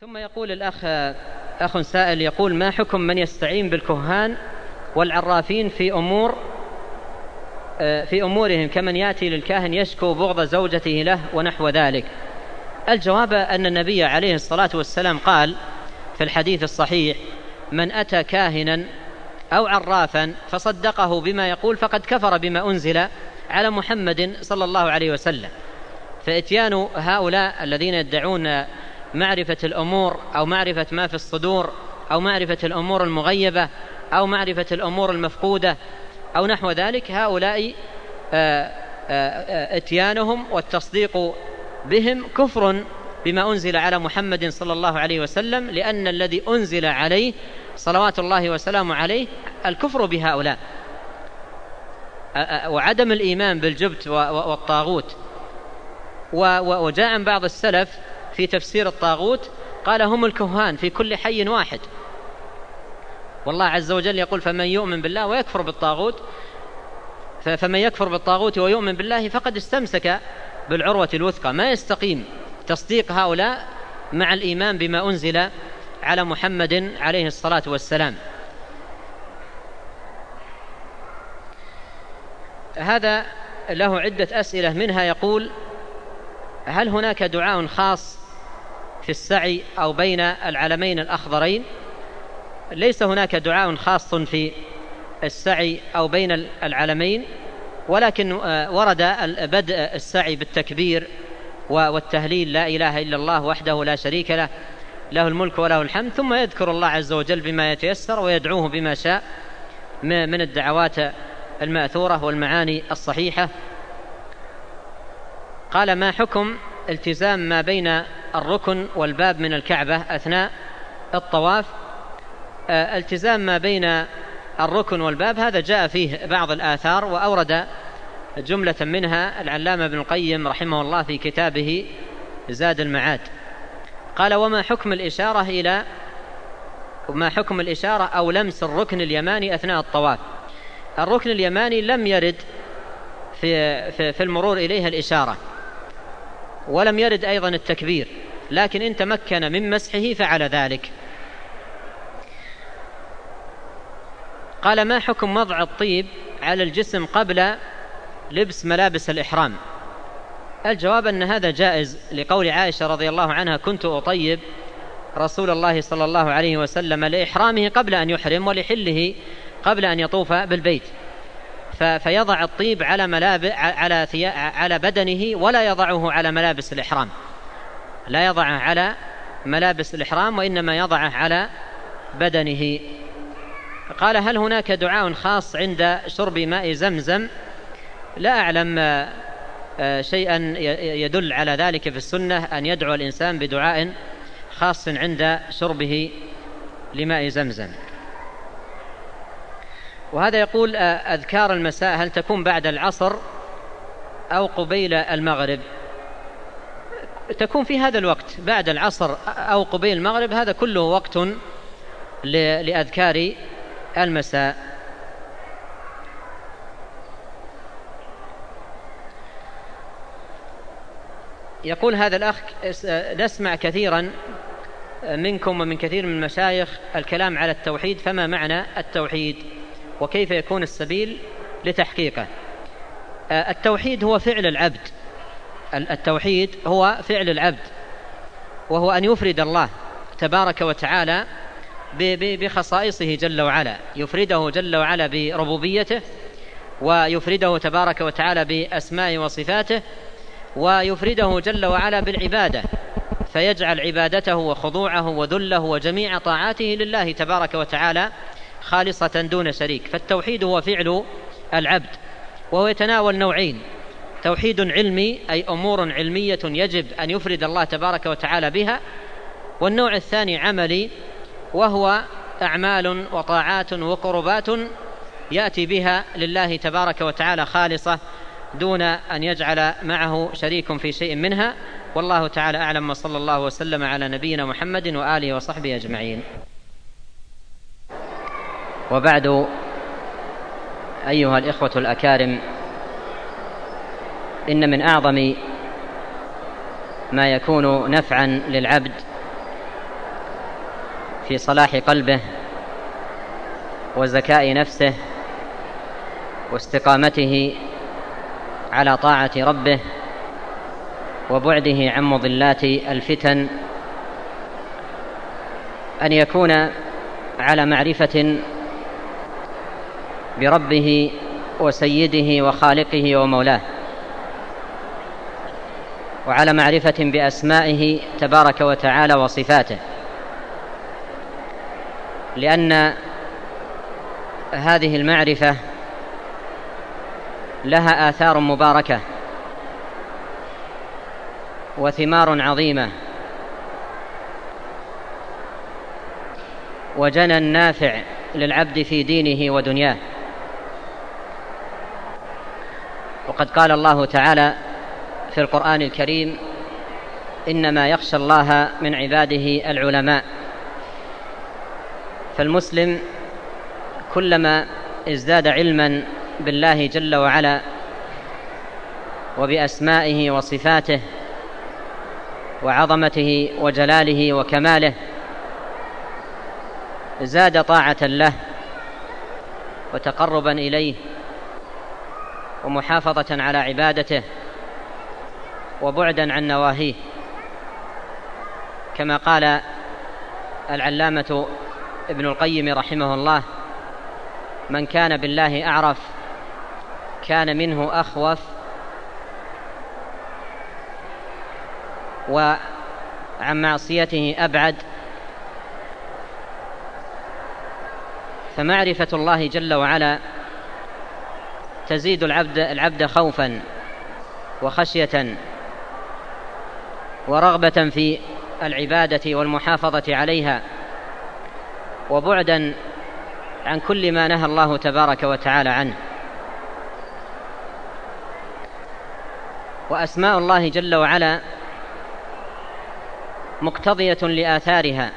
ثم يقول أخ سائل يقول: ما حكم من يستعين بالكهان والعرافين في أمورهم كمن يأتي للكاهن يشكو بغض زوجته له ونحو ذلك؟ الجواب أن النبي عليه الصلاة والسلام قال في الحديث الصحيح: من أتى كاهنا أو عرافا فصدقه بما يقول فقد كفر بما أنزل على محمد صلى الله عليه وسلم. فإتيان هؤلاء الذين يدعون معرفة الأمور أو معرفة ما في الصدور أو معرفة الأمور المغيبة أو معرفة الأمور المفقودة أو نحو ذلك، هؤلاء إتيانهم والتصديق بهم كفر بما أنزل على محمد صلى الله عليه وسلم، لأن الذي أنزل عليه صلوات الله وسلامه عليه الكفر بهؤلاء وعدم الإيمان بالجبت والطاغوت. وجاء عن بعض السلف في تفسير الطاغوت قال: هم الكهان في كل حي واحد. والله عز وجل يقول: فمن يؤمن بالله ويكفر بالطاغوت، فمن يكفر بالطاغوت ويؤمن بالله فقد استمسك بالعروة الوثقى. ما يستقيم تصديق هؤلاء مع الإيمان بما أنزل على محمد عليه الصلاة والسلام. هذا له عدة أسئلة، منها يقول: هل هناك دعاء خاص في السعي أو بين العلمين الأخضرين؟ ليس هناك دعاء خاص في السعي أو بين العلمين، ولكن ورد بدء السعي بالتكبير والتهليل: لا إله إلا الله وحده لا شريك له، له الملك وله الحمد، ثم يذكر الله عز وجل بما يتيسر ويدعوه بما شاء من الدعوات المأثورة والمعاني الصحيحة. قال: ما حكم التزام ما بين الركن والباب من الكعبة أثناء الطواف؟ التزام ما بين الركن والباب هذا جاء فيه بعض الآثار، وأورد جملة منها العلامة ابن القيم رحمه الله في كتابه زاد المعاد. قال: وما حكم الإشارة أو لمس الركن اليماني أثناء الطواف؟ الركن اليماني لم يرد في المرور إليها الإشارة، ولم يرد أيضا التكبير، لكن إن تمكن من مسحه فعل ذلك. قال: ما حكم وضع الطيب على الجسم قبل لبس ملابس الإحرام؟ الجواب أن هذا جائز، لقول عائشة رضي الله عنها: كنت أطيب رسول الله صلى الله عليه وسلم لإحرامه قبل أن يحرم ولحله قبل أن يطوف بالبيت. فيضع الطيب على بدنه ولا يضعه على ملابس الإحرام، لا يضعه على ملابس الإحرام وإنما يضعه على بدنه. قال: هل هناك دعاء خاص عند شرب ماء زمزم؟ لا أعلم شيئا يدل على ذلك في السنة أن يدعو الإنسان بدعاء خاص عند شربه لماء زمزم. وهذا يقول: أذكار المساء هل تكون بعد العصر أو قبيل المغرب؟ تكون في هذا الوقت بعد العصر أو قبيل المغرب، هذا كله وقت لأذكار المساء. يقول هذا الأخ: نسمع كثيرا منكم ومن كثير من المشايخ الكلام على التوحيد، فما معنى التوحيد وكيف يكون السبيل لتحقيقه؟ التوحيد هو فعل العبد، التوحيد هو فعل العبد، وهو أن يفرد الله تبارك وتعالى بخصائصه جل وعلا، يفرده جل وعلا بربوبيته، ويفرده تبارك وتعالى بأسمائه وصفاته، ويفرده جل وعلا بالعبادة، فيجعل عبادته وخضوعه وذله وجميع طاعاته لله تبارك وتعالى خالصة دون شريك. فالتوحيد هو فعل العبد، وهو يتناول نوعين: توحيد علمي أي أمور علمية يجب أن يفرد الله تبارك وتعالى بها، والنوع الثاني عملي، وهو أعمال وطاعات وقربات يأتي بها لله تبارك وتعالى خالصة دون أن يجعل معه شريك في شيء منها. والله تعالى أعلم، وصلى الله وسلم على نبينا محمد وآله وصحبه أجمعين. وبعد، أيها الإخوة الأكارم، إن من أعظم ما يكون نفعا للعبد في صلاح قلبه وزكاء نفسه واستقامته على طاعة ربه وبعده عن مضلات الفتن أن يكون على معرفة بربه وسيده وخالقه ومولاه، وعلى معرفة بأسمائه تبارك وتعالى وصفاته، لأن هذه المعرفة لها آثار مباركة وثمار عظيمة وجنى نافع للعبد في دينه ودنياه. وقد قال الله تعالى في القرآن الكريم: إنما يخشى الله من عباده العلماء. فالمسلم كلما ازداد علما بالله جل وعلا وبأسمائه وصفاته وعظمته وجلاله وكماله زاد طاعة له وتقربا إليه ومحافظة على عبادته وبعدا عن نواهيه، كما قال العلامة ابن القيم رحمه الله: من كان بالله أعرف كان منه أخوف، وعن معصيته أبعد. فمعرفة الله جل وعلا تزيد العبد خوفا وخشية ورغبة في العبادة والمحافظة عليها، وبعدا عن كل ما نهى الله تبارك وتعالى عنه. وأسماء الله جل وعلا مقتضية لآثارها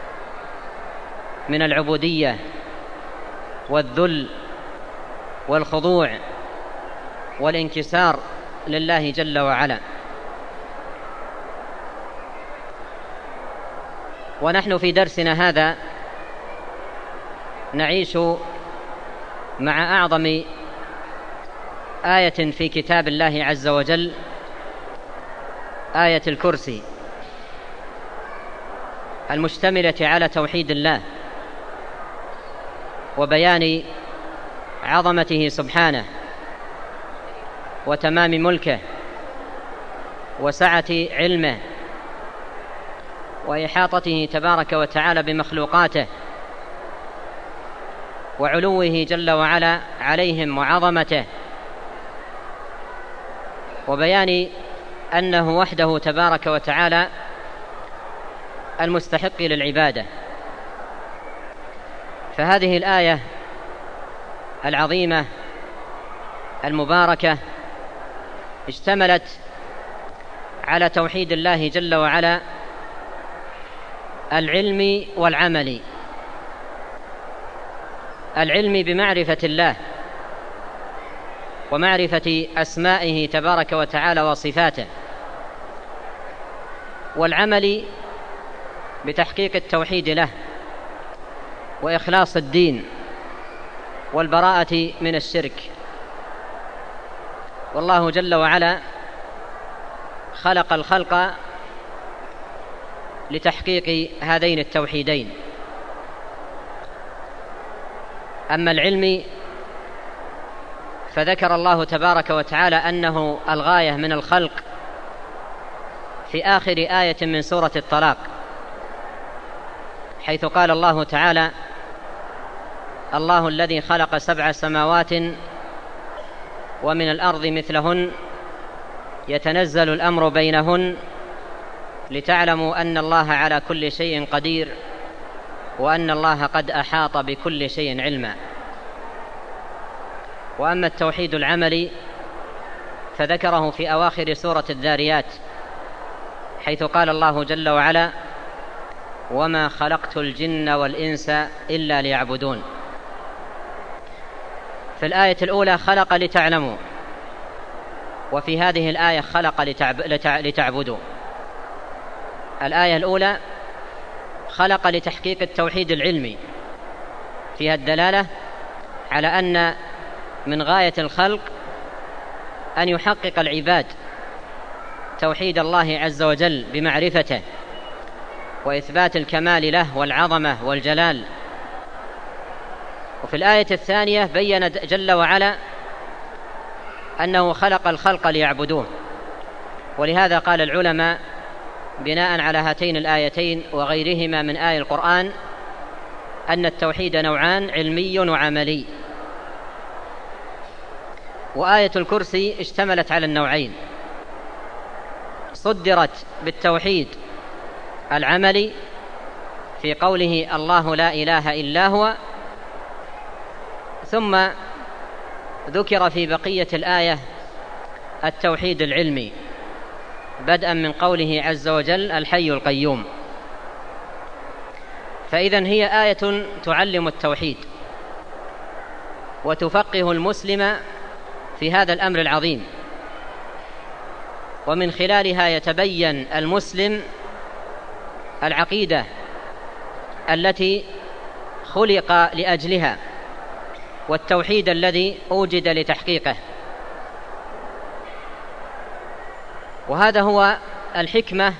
من العبودية والذل والخضوع والانكسار لله جل وعلا. ونحن في درسنا هذا نعيش مع أعظم آية في كتاب الله عز وجل، آية الكرسي، المشتملة على توحيد الله وبيان عظمته سبحانه وتمام ملكه وسعة علمه وإحاطته تبارك وتعالى بمخلوقاته وعلوه جل وعلا عليهم وعظمته، وبيان أنه وحده تبارك وتعالى المستحق للعبادة. فهذه الآية العظيمة المباركة اشتملت على توحيد الله جل وعلا العلم والعمل. العلم بمعرفة الله ومعرفة أسمائه تبارك وتعالى وصفاته، والعمل بتحقيق التوحيد له وإخلاص الدين والبراءة من الشرك. والله جل وعلا خلق الخلق لتحقيق هذين التوحيدين. أما العلم فذكر الله تبارك وتعالى أنه الغاية من الخلق في آخر آية من سورة الطلاق، حيث قال الله تعالى: الله الذي خلق 7 سماوات ومن الأرض مثلهن يتنزل الأمر بينهن لتعلموا أن الله على كل شيء قدير وأن الله قد أحاط بكل شيء علما. وأما التوحيد العملي فذكره في أواخر سورة الذاريات، حيث قال الله جل وعلا: وما خلقت الجن والإنس إلا ليعبدون. في الآية الأولى خلق لتعلموا، وفي هذه الآية خلق لتعبدوا. الآية الأولى خلق لتحقيق التوحيد العلمي، فيها الدلالة على أن من غاية الخلق أن يحقق العباد توحيد الله عز وجل بمعرفته وإثبات الكمال له والعظمة والجلال. وفي الآية الثانية بيّن جل وعلا أنه خلق الخلق ليعبدوه، ولهذا قال العلماء بناء على هاتين الآيتين وغيرهما من آية القرآن أن التوحيد نوعان، علمي وعملي. وآية الكرسي اشتملت على النوعين، صدرت بالتوحيد العملي في قوله الله لا إله إلا هو، ثم ذكر في بقية الآية التوحيد العلمي بدءا من قوله عز وجل الحي القيوم. فإذن هي آية تعلم التوحيد وتفقه المسلم في هذا الأمر العظيم، ومن خلالها يتبين المسلم العقيدة التي خلق لأجلها والتوحيد الذي أوجد لتحقيقه. وهذا هو الحكمة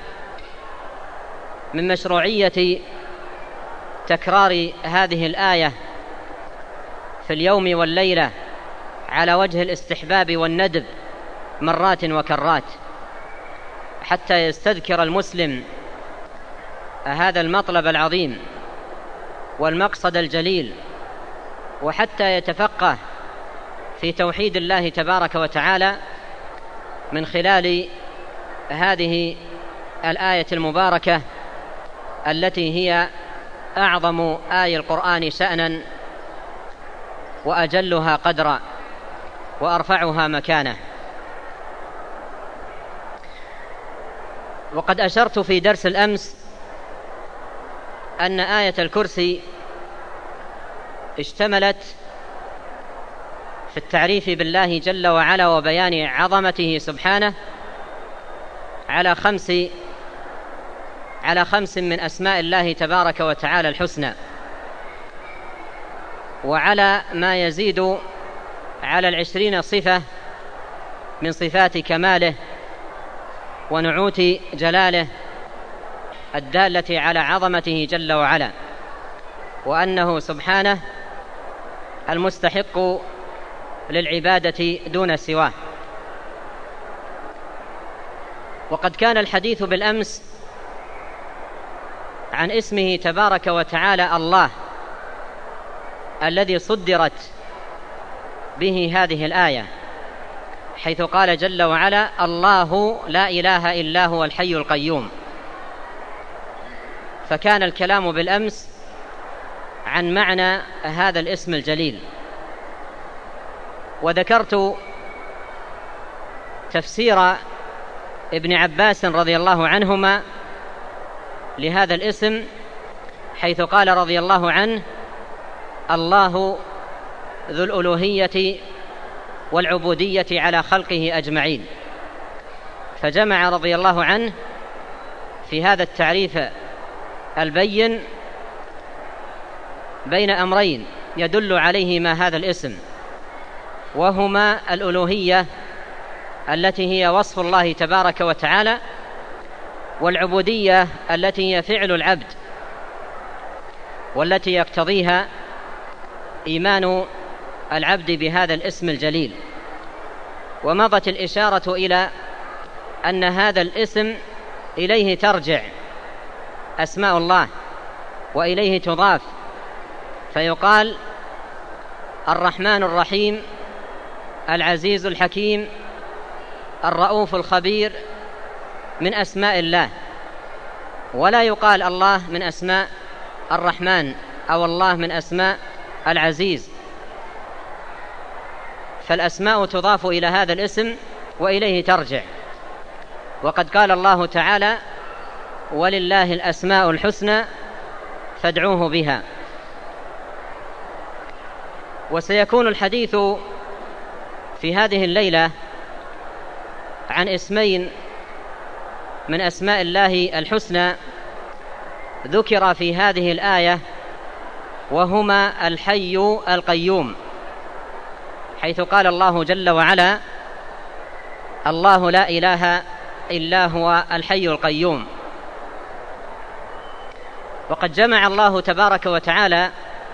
من مشروعية تكرار هذه الآية في اليوم والليلة على وجه الاستحباب والندب مرات وكرات، حتى يستذكر المسلم هذا المطلب العظيم والمقصد الجليل، وحتى يتفقه في توحيد الله تبارك وتعالى من خلال هذه الآية المباركة التي هي أعظم آية القرآن شأنا وأجلها قدرا وأرفعها مكانة. وقد أشرت في درس الأمس أن آية الكرسي اشتملت في التعريف بالله جل وعلا وبيان عظمته سبحانه على خمس من أسماء الله تبارك وتعالى الحسنى، وعلى ما يزيد على 20 صفة من صفات كماله ونعوت جلاله الدالة على عظمته جل وعلا، وأنه سبحانه المستحق للعبادة دون سواه. وقد كان الحديث بالأمس عن اسمه تبارك وتعالى الله الذي صدرت به هذه الآية، حيث قال جل وعلا الله لا إله إلا هو الحي القيوم. فكان الكلام بالأمس عن معنى هذا الاسم الجليل، وذكرت تفسير ابن عباس رضي الله عنهما لهذا الاسم، حيث قال رضي الله عنه الله ذو الألوهية والعبودية على خلقه أجمعين. فجمع رضي الله عنه في هذا التعريف البين بين أمرين يدل عليهما هذا الاسم، وهما الألوهية التي هي وصف الله تبارك وتعالى، والعبودية التي هي فعل العبد، والتي يقتضيها إيمان العبد بهذا الاسم الجليل. ومضت الإشارة إلى أن هذا الاسم إليه ترجع أسماء الله وإليه تضاف، فيقال الرحمن الرحيم، العزيز الحكيم، الرؤوف الخبير من أسماء الله، ولا يقال الله من أسماء الرحمن أو الله من أسماء العزيز. فالأسماء تضاف إلى هذا الاسم وإليه ترجع. وقد قال الله تعالى ولله الأسماء الحسنى فادعوه بها. وسيكون الحديث في هذه الليلة عن اسمين من أسماء الله الحسنى ذكر في هذه الآية وهما الحي القيوم، حيث قال الله جل وعلا: الله لا إله إلا هو الحي القيوم. وقد جمع الله تبارك وتعالى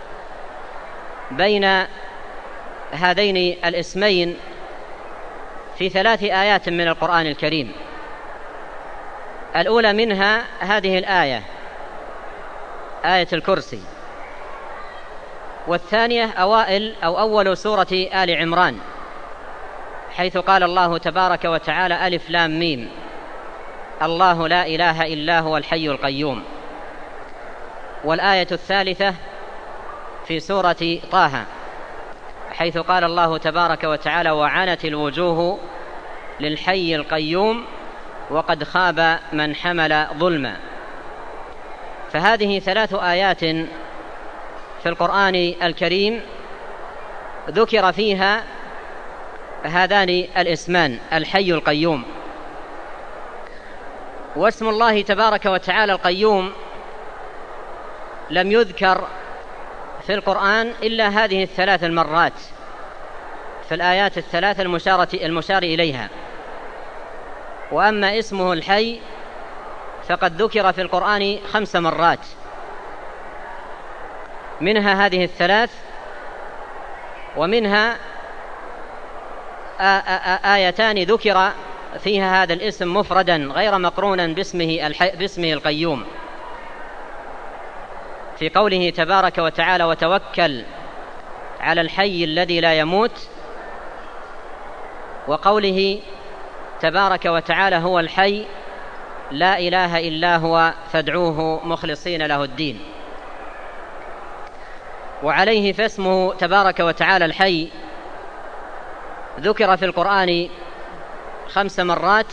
بين هذين الاسمين في 3 آيات من القرآن الكريم. الأولى منها هذه الآية، آية الكرسي، والثانية أول سورة آل عمران، حيث قال الله تبارك وتعالى: ألف لام ميم، الله لا إله إلا هو الحي القيوم. والآية الثالثة في سورة طه، حيث قال الله تبارك وتعالى: وعنت الوجوه للحي القيوم وقد خاب من حمل ظلما. فهذه 3 آيات في القرآن الكريم ذكر فيها هذان الاسمان، الحي القيوم. واسم الله تبارك وتعالى القيوم لم يذكر في القرآن إلا هذه 3 المرات في الآيات 3 المشار إليها. وأما اسمه الحي فقد ذكر في القرآن 5 مرات، منها هذه 3، ومنها آيتان ذكر فيها هذا الاسم مفردا غير مقرونا باسمه القيوم، في قوله تبارك وتعالى: وتوكل على الحي الذي لا يموت، وقوله تبارك وتعالى: هو الحي لا إله إلا هو فادعوه مخلصين له الدين. وعليه فاسمه تبارك وتعالى الحي ذكر في القرآن 5 مرات،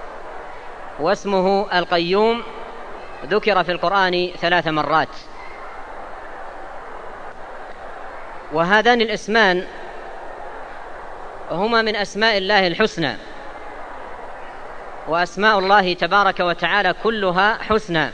واسمه القيوم ذكر في القرآن 3 مرات. وهذان الاسمان هما من أسماء الله الحسنى، وأسماء الله تبارك وتعالى كلها حسنى.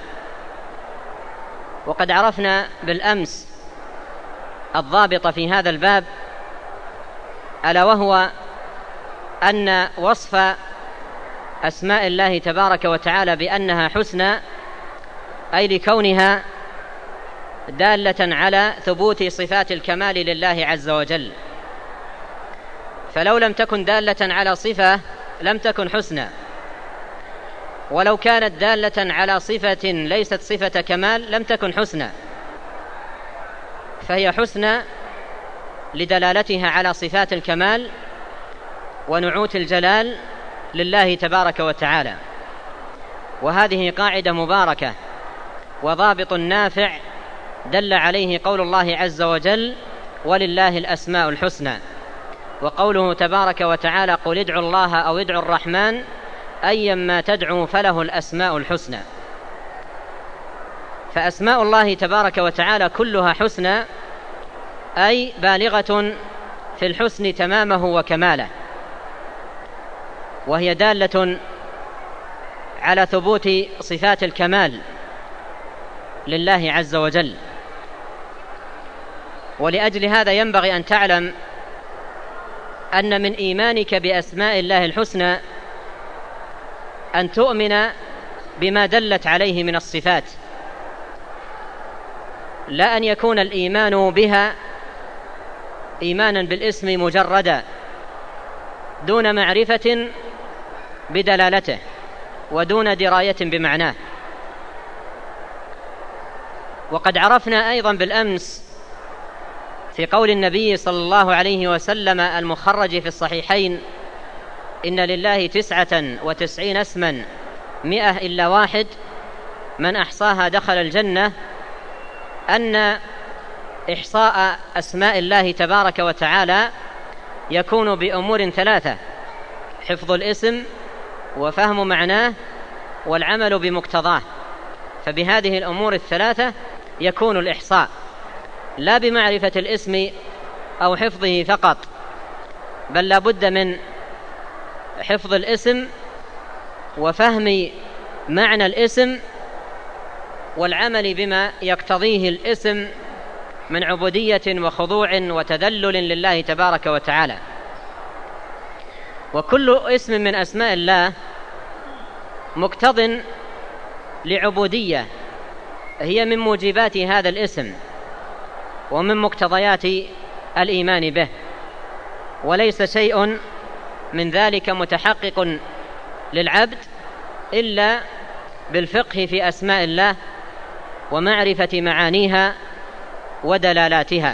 وقد عرفنا بالأمس الضابط في هذا الباب، ألا وهو أن وصف أسماء الله تبارك وتعالى بأنها حسنى أي لكونها دالة على ثبوت صفات الكمال لله عز وجل، فلو لم تكن دالة على صفة لم تكن حسنى، ولو كانت دالة على صفة ليست صفة كمال لم تكن حسنى، فهي حسنى لدلالتها على صفات الكمال ونعوت الجلال لله تبارك وتعالى. وهذه قاعدة مباركة وضابط نافع دل عليه قول الله عز وجل: ولله الأسماء الحسنى، وقوله تبارك وتعالى: قل ادعوا الله أو ادعوا الرحمن أيما تدعوا فله الأسماء الحسنى. فأسماء الله تبارك وتعالى كلها حسنى، أي بالغة في الحسن تمامه وكماله، وهي دالة على ثبوت صفات الكمال لله عز وجل. ولأجل هذا ينبغي أن تعلم أن من إيمانك بأسماء الله الحسنى أن تؤمن بما دلت عليه من الصفات، لا أن يكون الإيمان بها إيمانا بالاسم مجردا دون معرفة بدلالته ودون دراية بمعناه. وقد عرفنا أيضا بالأمس في قول النبي صلى الله عليه وسلم المخرج في الصحيحين: إن لله 99 اسما 100 إلا واحد من أحصاها دخل الجنة، أن إحصاء أسماء الله تبارك وتعالى يكون بأمور 3: حفظ الاسم وفهم معناه والعمل بمقتضاه. فبهذه الأمور 3 يكون الإحصاء، لا بمعرفة الاسم أو حفظه فقط، بل لا بد من حفظ الاسم وفهم معنى الاسم والعمل بما يقتضيه الاسم من عبودية وخضوع وتذلل لله تبارك وتعالى. وكل اسم من أسماء الله مقتض لعبودية هي من موجبات هذا الاسم ومن مقتضيات الإيمان به، وليس شيء من ذلك متحقق للعبد إلا بالفقه في أسماء الله ومعرفة معانيها ودلالاتها.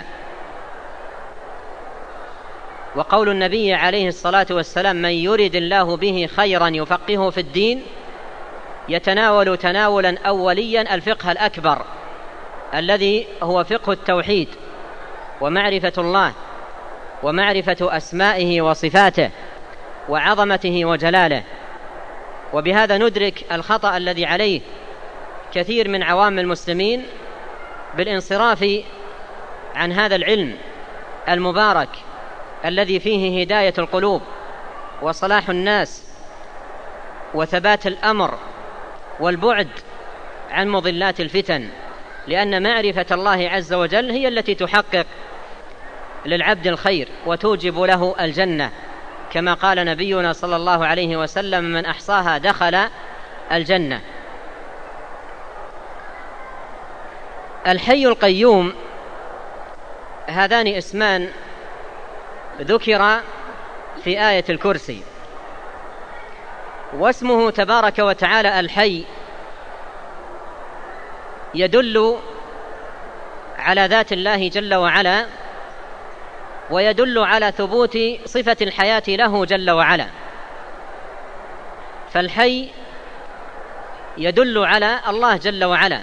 وقول النبي عليه الصلاة والسلام: من يرد الله به خيرا يفقهه في الدين، يتناول تناولا أوليا الفقه الأكبر الذي هو فقه التوحيد ومعرفة الله ومعرفة أسمائه وصفاته وعظمته وجلاله. وبهذا ندرك الخطأ الذي عليه كثير من عوام المسلمين بالانصراف عن هذا العلم المبارك الذي فيه هداية القلوب وصلاح الناس وثبات الأمر والبعد عن مضلات الفتن، لأن معرفة الله عز وجل هي التي تحقق للعبد الخير وتوجب له الجنة، كما قال نبينا صلى الله عليه وسلم: من أحصاها دخل الجنة. الحي القيوم هذان اسمان ذكر في آية الكرسي، واسمه تبارك وتعالى الحي يدل على ذات الله جل وعلا، ويدل على ثبوت صفة الحياة له جل وعلا. فالحي يدل على الله جل وعلا،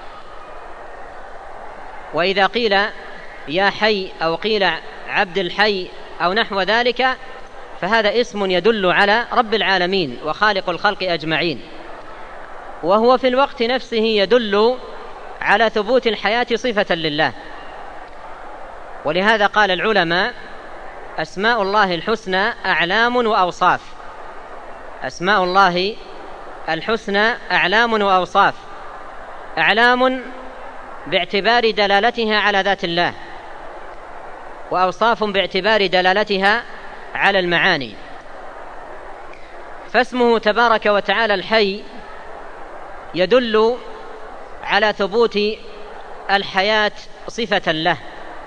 وإذا قيل يا حي أو قيل عبد الحي أو نحو ذلك فهذا اسم يدل على رب العالمين وخالق الخلق أجمعين، وهو في الوقت نفسه يدل على ثبوت الحياة صفة لله. ولهذا قال العلماء: أسماء الله الحسنى أعلام وأوصاف. أسماء الله الحسنى أعلام وأوصاف. أعلام باعتبار دلالتها على ذات الله، وأوصاف باعتبار دلالتها على المعاني. فاسمه تبارك وتعالى الحي يدل على ثبوت الحياة صفة له.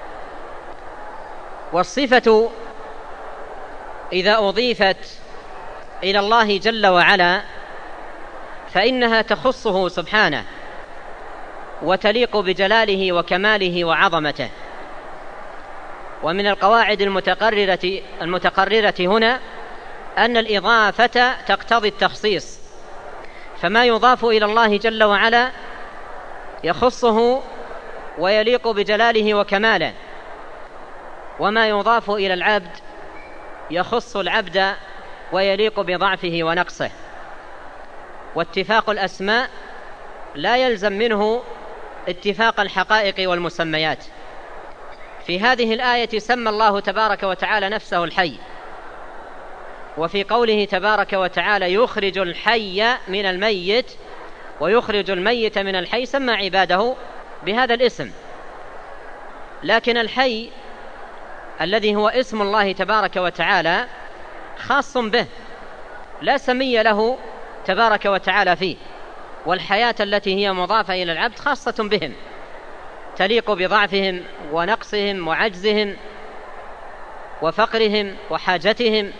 والصفة إذا أضيفت إلى الله جل وعلا فإنها تخصه سبحانه وتليق بجلاله وكماله وعظمته. ومن القواعد المتقررة هنا أن الإضافة تقتضي التخصيص، فما يضاف إلى الله جل وعلا يخصه ويليق بجلاله وكماله، وما يضاف إلى العبد يخص العبد ويليق بضعفه ونقصه. واتفاق الأسماء لا يلزم منه اتفاق الحقائق والمسميات. في هذه الآية سمى الله تبارك وتعالى نفسه الحي، وفي قوله تبارك وتعالى يخرج الحي من الميت ويخرج الميت من الحي سمى عباده بهذا الاسم. لكن الحي الذي هو اسم الله تبارك وتعالى خاص به، لا سمي له تبارك وتعالى فيه، والحياة التي هي مضافة إلى العبد خاصة بهم، تليق بضعفهم ونقصهم وعجزهم وفقرهم وحاجتهم.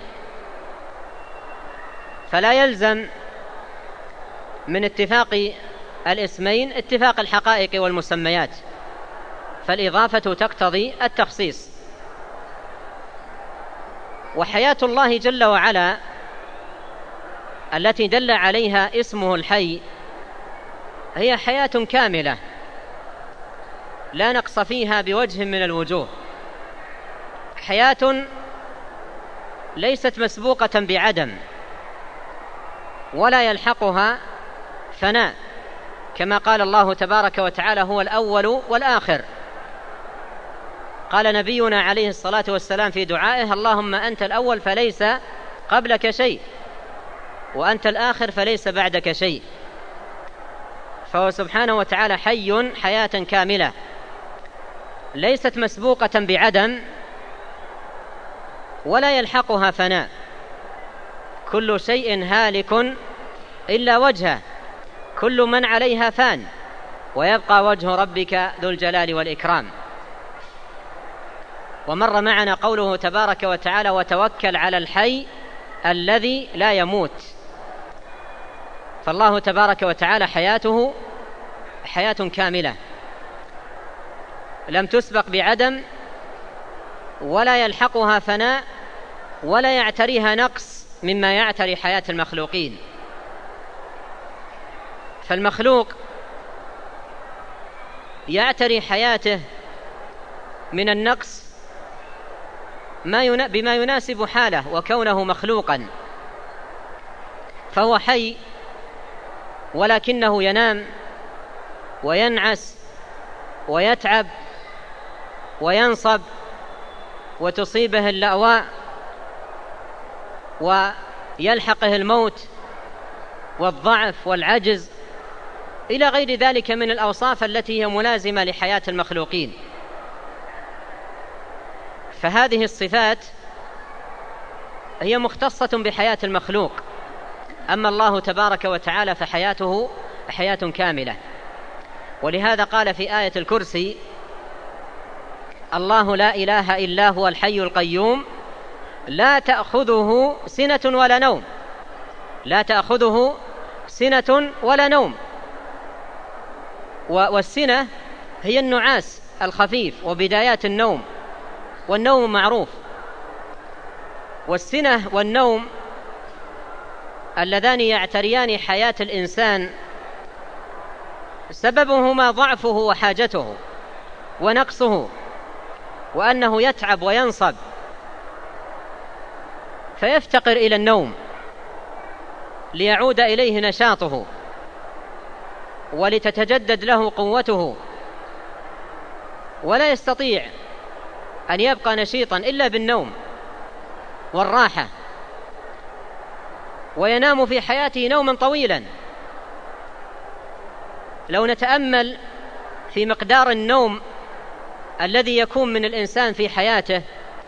فلا يلزم من اتفاق الاسمين اتفاق الحقائق والمسميات، فالإضافة تقتضي التخصيص. وحياة الله جل وعلا التي دل عليها اسمه الحي هي حياة كاملة لا نقص فيها بوجه من الوجوه، حياة ليست مسبوقة بعدم ولا يلحقها فناء، كما قال الله تبارك وتعالى هو الأول والآخر. قال نبينا عليه الصلاة والسلام في دعائه: اللهم أنت الأول فليس قبلك شيء، وأنت الآخر فليس بعدك شيء. فهو سبحانه وتعالى حي حياة كاملة ليست مسبوقة بعدم ولا يلحقها فناء. كل شيء هالك إلا وجهه، كل من عليها فان، ويبقى وجه ربك ذو الجلال والإكرام. ومر معنا قوله تبارك وتعالى: وتوكل على الحي الذي لا يموت. فالله تبارك وتعالى حياته حياة كاملة لم تسبق بعدم ولا يلحقها فناء ولا يعتريها نقص مما يعتري حياة المخلوقين. فالمخلوق يعتري حياته من النقص بما يناسب حاله وكونه مخلوقا، فهو حي ولكنه ينام وينعس ويتعب وينصب وتصيبه اللأواء ويلحقه الموت والضعف والعجز إلى غير ذلك من الأوصاف التي هي ملازمة لحياة المخلوقين. فهذه الصفات هي مختصة بحياة المخلوق، أما الله تبارك وتعالى فحياته حياة كاملة. ولهذا قال في آية الكرسي: الله لا إله إلا هو الحي القيوم لا تأخذه سنة ولا نوم. لا تأخذه سنة ولا نوم. والسنة هي النعاس الخفيف وبدايات النوم، والنوم معروف. والسنة والنوم اللذان يعتريان حياة الإنسان سببهما ضعفه وحاجته ونقصه، وأنه يتعب وينصب فيفتقر إلى النوم ليعود إليه نشاطه ولتتجدد له قوته، ولا يستطيع أن يبقى نشيطا إلا بالنوم والراحة، وينام في حياته نوما طويلا. لو نتأمل في مقدار النوم الذي يكون من الإنسان في حياته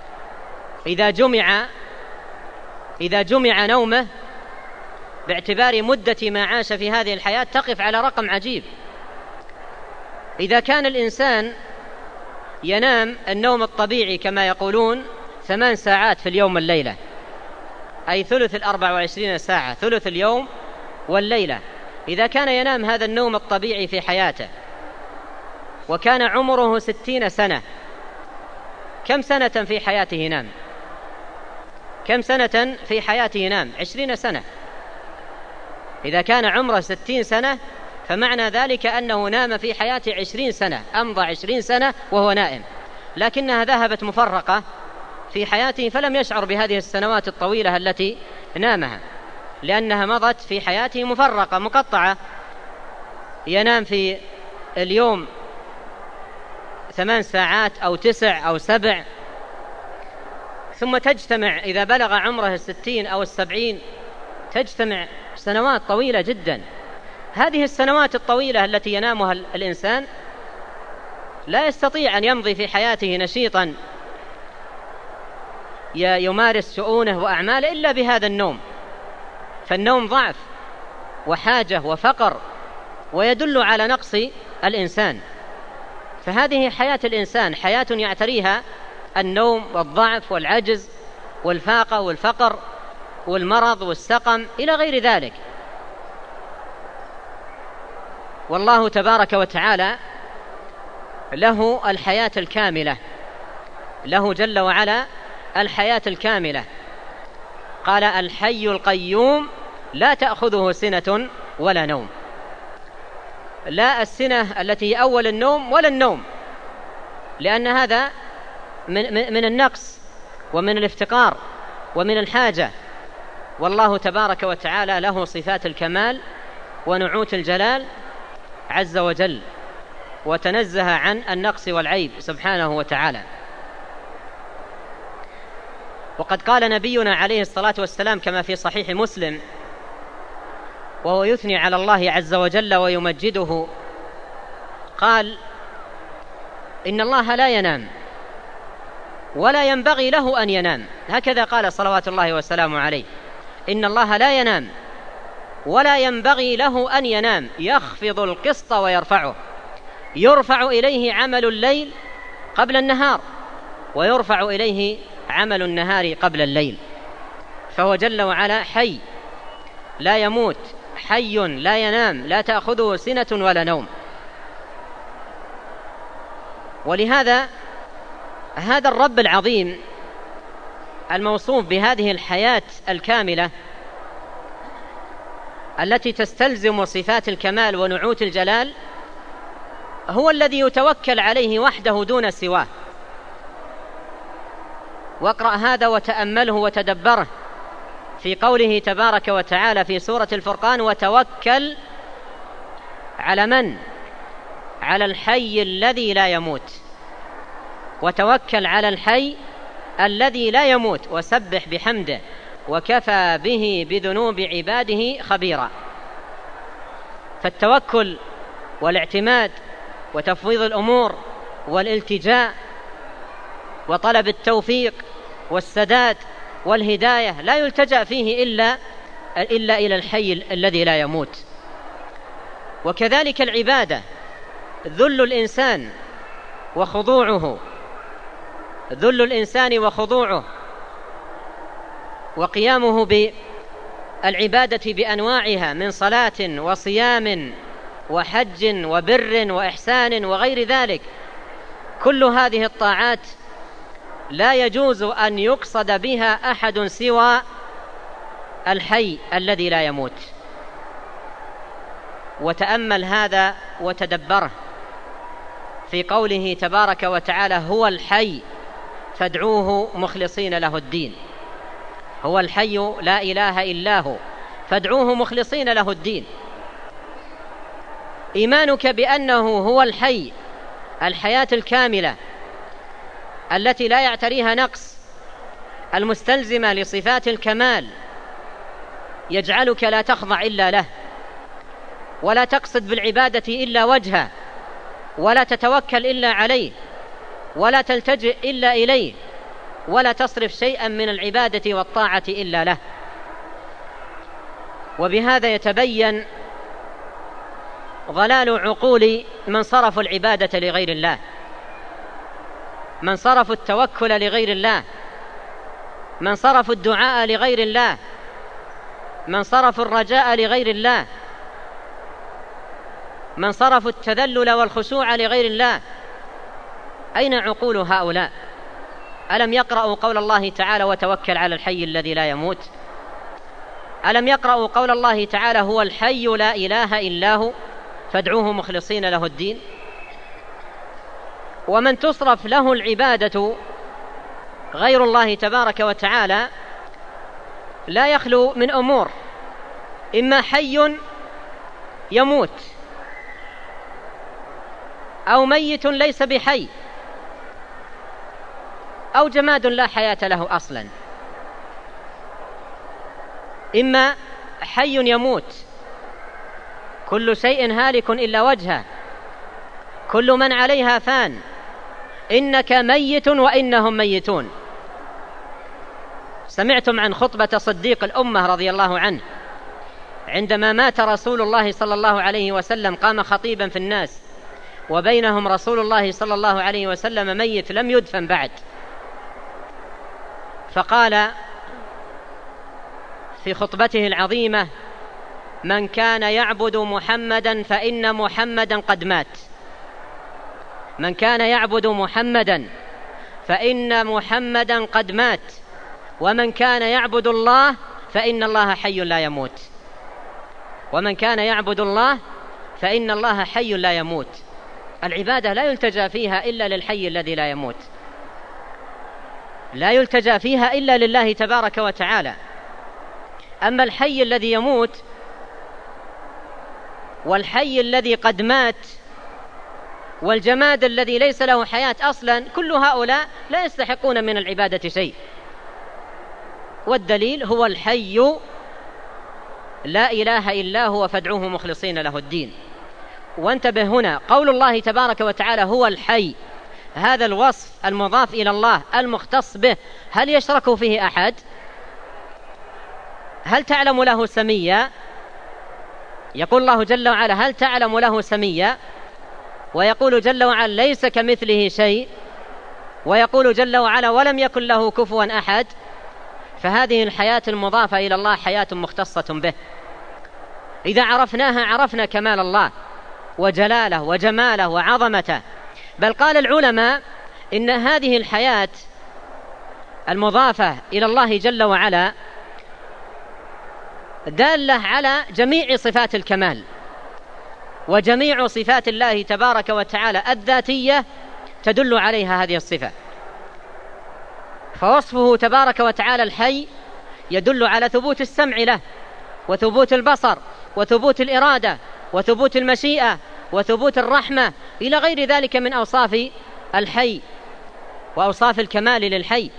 إذا جمع نومه باعتبار مدة ما عاش في هذه الحياة تقف على رقم عجيب. إذا كان الإنسان ينام النوم الطبيعي كما يقولون 8 ساعات في اليوم والليلة، أي ثلث 24 ساعة، ثلث اليوم والليلة، إذا كان ينام هذا النوم الطبيعي في حياته وكان عمره 60 سنة، كم سنة في حياته ينام؟ كم سنة في حياته ينام؟ 20 سنة. إذا كان عمره 60 سنة فمعنى ذلك أنه نام في حياته 20 سنة، أمضى 20 سنة وهو نائم، لكنها ذهبت مفرقة في حياته فلم يشعر بهذه السنوات الطويلة التي نامها، لأنها مضت في حياته مفرقة مقطعة. ينام في اليوم 8 ساعات أو 9 أو 7، ثم تجتمع إذا بلغ عمره 60 أو 70 تجتمع سنوات طويلة جدا. هذه السنوات الطويلة التي ينامها الإنسان لا يستطيع أن يمضي في حياته نشيطا يمارس شؤونه وأعماله إلا بهذا النوم. فالنوم ضعف وحاجة وفقر، ويدل على نقص الإنسان. فهذه حياة الإنسان حياة يعتريها النوم والضعف والعجز والفاقة والفقر والمرض والسقم إلى غير ذلك. والله تبارك وتعالى له الحياة الكاملة، له جل وعلا الحياة الكاملة. قال: الحي القيوم لا تأخذه سنة ولا نوم. لا السنة التي هي أول النوم ولا النوم، لأن هذا من النقص ومن الافتقار ومن الحاجة. والله تبارك وتعالى له صفات الكمال ونعوت الجلال عز وجل، وتنزه عن النقص والعيب سبحانه وتعالى. وقد قال نبينا عليه الصلاة والسلام كما في صحيح مسلم: وهو يثني على الله عز وجل ويمجده، قال: إن الله لا ينام ولا ينبغي له أن ينام. هكذا قال صلوات الله وسلامه عليه: إن الله لا ينام ولا ينبغي له أن ينام، يخفض القسط ويرفعه، يرفع إليه عمل الليل قبل النهار، ويرفع إليه عمل النهار قبل الليل. فهو جل وعلا حي لا يموت، حي لا ينام، لا تأخذه سنة ولا نوم. ولهذا هذا الرب العظيم الموصوف بهذه الحياة الكاملة التي تستلزم صفات الكمال ونعوت الجلال هو الذي يتوكل عليه وحده دون سواه. واقرأ هذا وتأمله وتدبره في قوله تبارك وتعالى في سورة الفرقان: وتوكل على من؟ على الحي الذي لا يموت. وتوكل على الحي الذي لا يموت وسبح بحمده وكفى به بذنوب عباده خبيرا. فالتوكل والاعتماد وتفويض الأمور والالتجاء وطلب التوفيق والسداد والهداية لا يلتجأ فيه إلا إلى الحي الذي لا يموت. وكذلك العبادة ذل الإنسان وخضوعه، ذل الإنسان وخضوعه وقيامه بالعبادة بأنواعها من صلاة وصيام وحج وبر وإحسان وغير ذلك. كل هذه الطاعات لا يجوز أن يقصد بها أحد سوى الحي الذي لا يموت. وتأمل هذا وتدبره في قوله تبارك وتعالى: هو الحي فادعوه مخلصين له الدين. هو الحي لا إله إلا هو فادعوه مخلصين له الدين. إيمانك بأنه هو الحي، الحياة الكاملة التي لا يعتريها نقص، المستلزمة لصفات الكمال، يجعلك لا تخضع إلا له، ولا تقصد بالعبادة إلا وجهه، ولا تتوكل إلا عليه، ولا تلتجئ إلا إليه، ولا تصرف شيئا من العبادة والطاعة إلا له. وبهذا يتبين ضلال عقول من صرفوا العبادة لغير الله، من صرفوا التوكل لغير الله، من صرفوا الدعاء لغير الله، من صرفوا الرجاء لغير الله، من صرفوا التذلل والخشوع لغير الله. أين عقول هؤلاء؟ ألم يقرأوا قول الله تعالى: وتوكل على الحي الذي لا يموت؟ ألم يقرأوا قول الله تعالى: هو الحي لا إله إلا هو فادعوه مخلصين له الدين؟ ومن تصرف له العبادة غير الله تبارك وتعالى لا يخلو من أمور: إما حي يموت، أو ميت ليس بحي، أو جماد لا حياة له أصلا. إما حي يموت، كل شيء هالك إلا وجهه، كل من عليها فان، إنك ميت وإنهم ميتون. سمعتم عن خطبة صديق الأمة رضي الله عنه عندما مات رسول الله صلى الله عليه وسلم، قام خطيبا في الناس وبينهم رسول الله صلى الله عليه وسلم ميت لم يدفن بعد، فقال في خطبته العظيمة: من كان يعبد محمدا فإن محمدا قد مات. من كان يعبد محمدا فإن محمدا قد مات، ومن كان يعبد الله فإن الله حي لا يموت. ومن كان يعبد الله فإن الله حي لا يموت. العبادة لا يلتجأ فيها إلا للحي الذي لا يموت، لا يلتجأ فيها إلا لله تبارك وتعالى. أما الحي الذي يموت والحي الذي قد مات والجماد الذي ليس له حياة أصلا، كل هؤلاء لا يستحقون من العبادة شيء. والدليل هو الحي لا إله إلا هو فادعوه مخلصين له الدين. وانتبه هنا، قول الله تبارك وتعالى هو الحي، هذا الوصف المضاف إلى الله المختص به، هل يشرك فيه أحد؟ هل تعلم له سميا؟ يقول الله جل وعلا هل تعلم له سميا، ويقول جل وعلا ليس كمثله شيء، ويقول جل وعلا ولم يكن له كفوا أحد. فهذه الحياة المضافة إلى الله حياة مختصة به، إذا عرفناها عرفنا كمال الله وجلاله وجماله وعظمته. بل قال العلماء إن هذه الحياة المضافة إلى الله جل وعلا دالة على جميع صفات الكمال، وجميع صفات الله تبارك وتعالى الذاتية تدل عليها هذه الصفة. فوصفه تبارك وتعالى الحي يدل على ثبوت السمع له، وثبوت البصر، وثبوت الإرادة، وثبوت المشيئة، وثبوت الرحمة، إلى غير ذلك من أوصاف الحي وأوصاف الكمال للحي.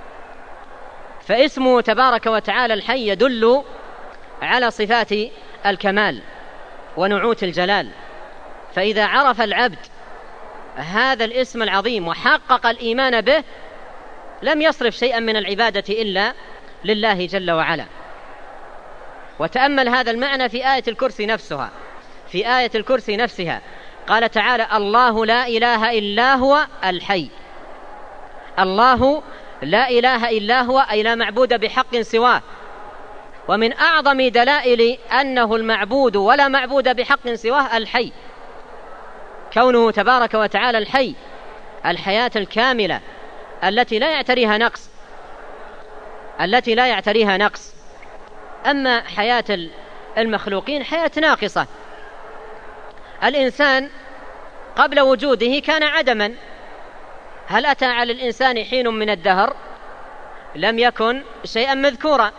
فاسمه تبارك وتعالى الحي يدل على صفات الكمال ونعوت الجلال. فإذا عرف العبد هذا الاسم العظيم وحقق الإيمان به لم يصرف شيئا من العبادة إلا لله جل وعلا. وتأمل هذا المعنى في آية الكرسي نفسها، في آية الكرسي نفسها قال تعالى الله لا إله إلا هو الحي. الله لا إله إلا هو أي لا معبود بحق سواه. ومن أعظم دلائل أنه المعبود ولا معبود بحق سواه الحي، كونه تبارك وتعالى الحي، الحياة الكاملة التي لا يعتريها نقص، التي لا يعتريها نقص. أما حياة المخلوقين حياة ناقصة. الإنسان قبل وجوده كان عدما، هل أتى على الإنسان حين من الدهر لم يكن شيئا مذكورا،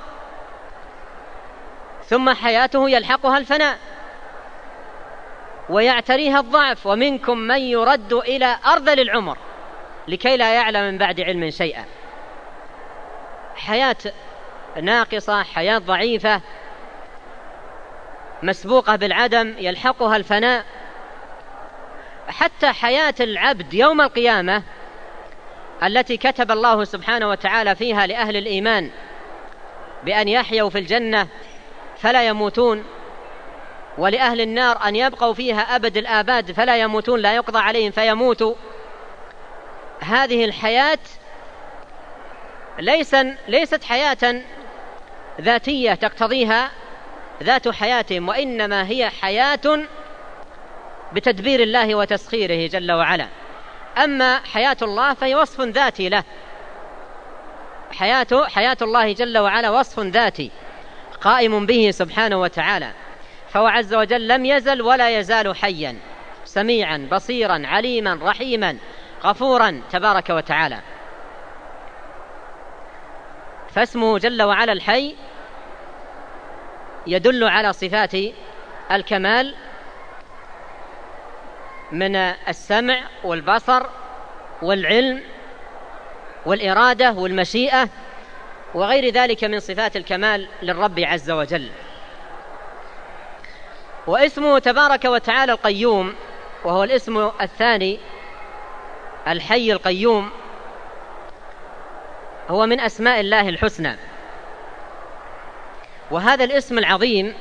ثم حياته يلحقها الفناء ويعتريها الضعف، ومنكم من يرد إلى أرذل العمر لكي لا يعلم من بعد علم شيئا. حياة ناقصة، حياة ضعيفة مسبوقة بالعدم يلحقها الفناء. حتى حياة العبد يوم القيامة التي كتب الله سبحانه وتعالى فيها لأهل الإيمان بأن يحيوا في الجنة فلا يموتون، ولأهل النار أن يبقوا فيها أبد الآباد فلا يموتون، لا يقضى عليهم فيموتوا. هذه الحياة ليست حياة ذاتية تقتضيها ذات حياتهم، وإنما هي حياة بتدبير الله وتسخيره جل وعلا. أما حياة الله فهي وصف ذاتي له، حياة الله جل وعلا وصف ذاتي قائم به سبحانه وتعالى. فهو عز وجل لم يزل ولا يزال حيا سميعا بصيرا عليما رحيما غفورا تبارك وتعالى. فاسمه جل وعلا الحي يدل على صفات الكمال من السمع والبصر والعلم والإرادة والمشيئة وغير ذلك من صفات الكمال للرب عز وجل. واسمه تبارك وتعالى القيوم، وهو الاسم الثاني الحي القيوم، هو من أسماء الله الحسنى. وهذا الاسم العظيم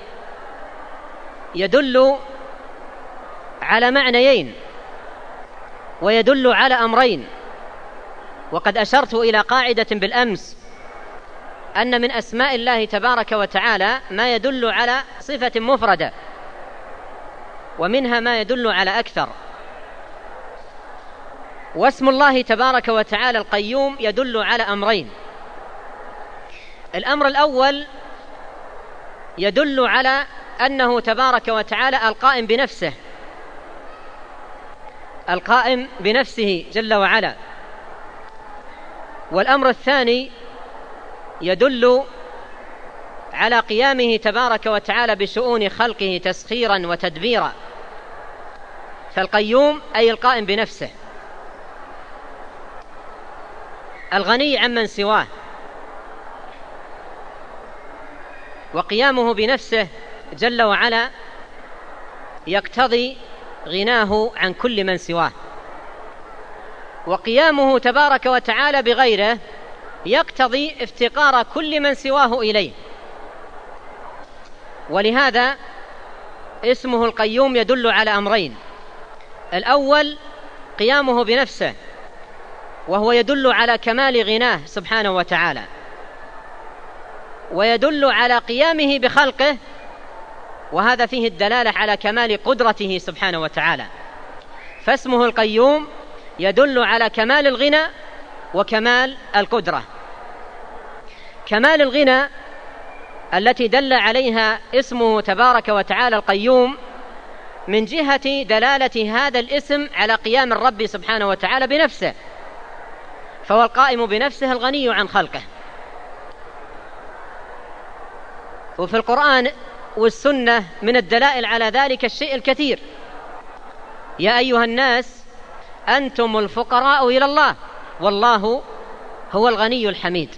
يدل على معنيين ويدل على أمرين. وقد أشرت إلى قاعدة بالأمس أن من أسماء الله تبارك وتعالى ما يدل على صفة مفردة، ومنها ما يدل على أكثر. واسم الله تبارك وتعالى القيوم يدل على أمرين. الأمر الأول يدل على أنه تبارك وتعالى القائم بنفسه، القائم بنفسه جل وعلا. والأمر الثاني يدل على قيامه تبارك وتعالى بشؤون خلقه تسخيرا وتدبيرا. فالقيوم أي القائم بنفسه، الغني عمن سواه، وقيامه بنفسه جل وعلا يقتضي غناه عن كل من سواه، وقيامه تبارك وتعالى بغيره يقتضي افتقار كل من سواه إليه. ولهذا اسمه القيوم يدل على أمرين: الأول قيامه بنفسه، وهو يدل على كمال غناه سبحانه وتعالى، ويدل على قيامه بخلقه، وهذا فيه الدلالة على كمال قدرته سبحانه وتعالى. فاسمه القيوم يدل على كمال الغنى وكمال القدرة. كمال الغنى التي دل عليها اسمه تبارك وتعالى القيوم من جهة دلالة هذا الاسم على قيام الرب سبحانه وتعالى بنفسه، فهو القائم بنفسه الغني عن خلقه. وفي القرآن والسنة من الدلائل على ذلك الشيء الكثير: يا أيها الناس أنتم الفقراء إلى الله والله هو الغني الحميد.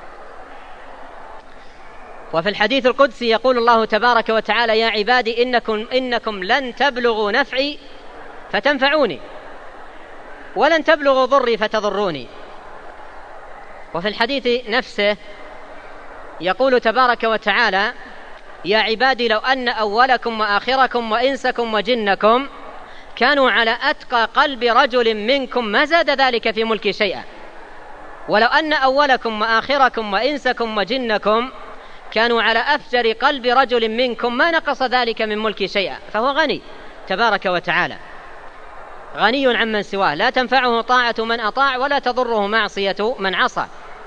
وفي الحديث القدسي يقول الله تبارك وتعالى: يا عبادي إنكم لن تبلغوا نفعي فتنفعوني ولن تبلغوا ضري فتضروني. وفي الحديث نفسه يقول تبارك وتعالى: يا عبادي لو أن أولكم وآخركم وإنسكم وجنكم كانوا على أتقى قلب رجل منكم ما زاد ذلك في ملكي شيئا، ولو أن أولكم وآخركم وإنسكم وجنكم كانوا على أفجر قلب رجل منكم ما نقص ذلك من ملكي شيئا. فهو غني تبارك وتعالى، غني عمن سواه، لا تنفعه طاعة من أطاع ولا تضره معصية من عصى.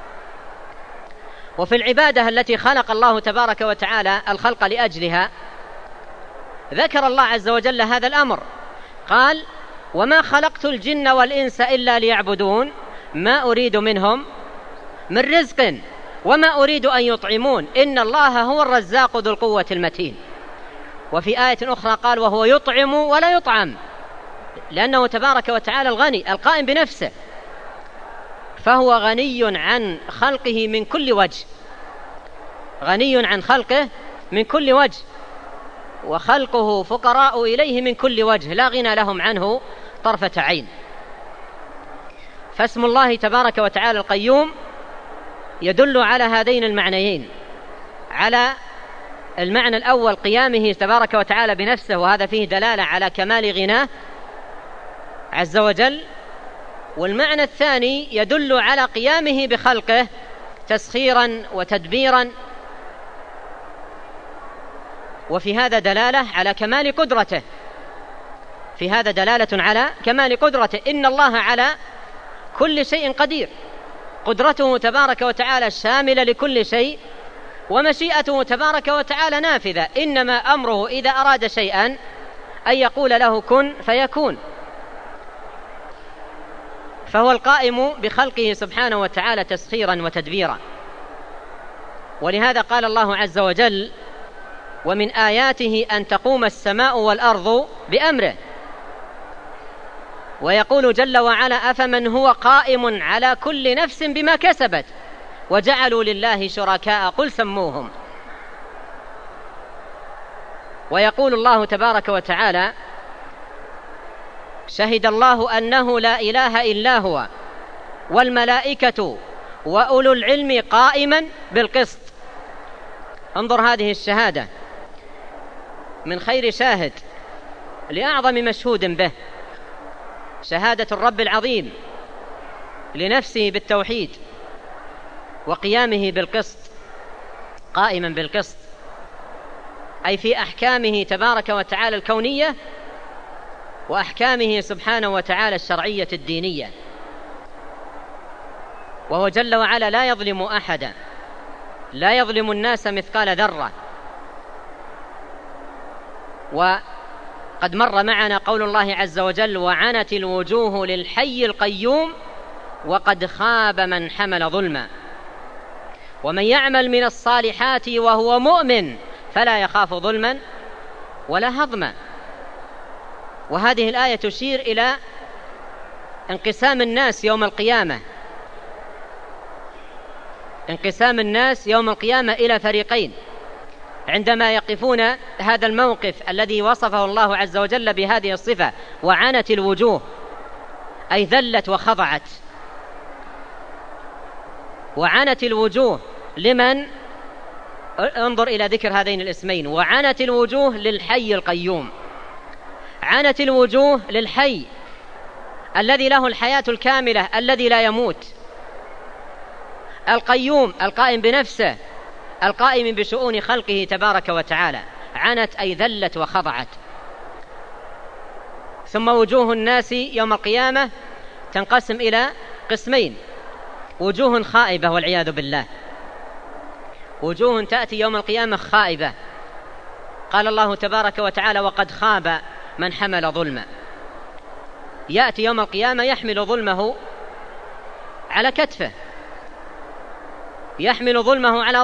وفي العبادة التي خلق الله تبارك وتعالى الخلق لأجلها ذكر الله عز وجل هذا الأمر، قال: وما خلقت الجن والإنس إلا ليعبدون ما أريد منهم من رزق وما أريد أن يطعمون إن الله هو الرزاق ذو القوة المتين. وفي آية أخرى قال: وهو يطعم ولا يطعم، لأنه تبارك وتعالى الغني القائم بنفسه، فهو غني عن خلقه من كل وجه، غني عن خلقه من كل وجه، وخلقه فقراء إليه من كل وجه لا غنى لهم عنه طرفة عين. فاسم الله تبارك وتعالى القيوم يدل على هذين المعنيين: على المعنى الأول قيامه تبارك وتعالى بنفسه، وهذا فيه دلالة على كمال غناه عز وجل، والمعنى الثاني يدل على قيامه بخلقه تسخيرا وتدبيرا، وفي هذا دلالة على كمال قدرته، في هذا دلالة على كمال قدرته. إن الله على كل شيء قدير، قدرته تبارك وتعالى شاملة لكل شيء، ومشيئته تبارك وتعالى نافذة، إنما أمره إذا أراد شيئا أن يقول له كن فيكون. فهو القائم بخلقه سبحانه وتعالى تسخيرا وتدبيرا. ولهذا قال الله عز وجل: ومن آياته أن تقوم السماء والأرض بأمره. ويقول جل وعلا: أفمن هو قائم على كل نفس بما كسبت وجعلوا لله شركاء قل سموهم. ويقول الله تبارك وتعالى: شهد الله أنه لا إله إلا هو والملائكة وأولو العلم قائما بالقسط. انظر هذه الشهادة من خير شاهد لأعظم مشهود به، شهادة الرب العظيم لنفسه بالتوحيد وقيامه بالقسط، قائما بالقسط أي في أحكامه تبارك وتعالى الكونية وأحكامه سبحانه وتعالى الشرعية الدينية. وهو جل وعلا لا يظلم أحدا، لا يظلم الناس مثقال ذرة. وقد مر معنا قول الله عز وجل: وعنت الوجوه للحي القيوم وقد خاب من حمل ظلما ومن يعمل من الصالحات وهو مؤمن فلا يخاف ظلما ولا هضما. وهذه الآية تشير إلى انقسام الناس يوم القيامة، انقسام الناس يوم القيامة إلى فريقين: عندما يقفون هذا الموقف الذي وصفه الله عز وجل بهذه الصفة، وعنت الوجوه، أي ذلت وخضعت. وعنت الوجوه لمن؟ انظر إلى ذكر هذين الاسمين، وعنت الوجوه للحي القيوم. عنت الوجوه للحي الذي له الحياة الكاملة الذي لا يموت، القيوم القائم بنفسه، القائم بشؤون خلقه تبارك وتعالى. عنت أي ذلت وخضعت. ثم وجوه الناس يوم القيامة تنقسم إلى قسمين: وجوه خائبة والعياذ بالله، وجوه تأتي يوم القيامة خائبة. قال الله تبارك وتعالى: وقد خاب من حمل ظلما. يأتي يوم القيامة يحمل ظلمه على كتفه، يحمل ظلمه على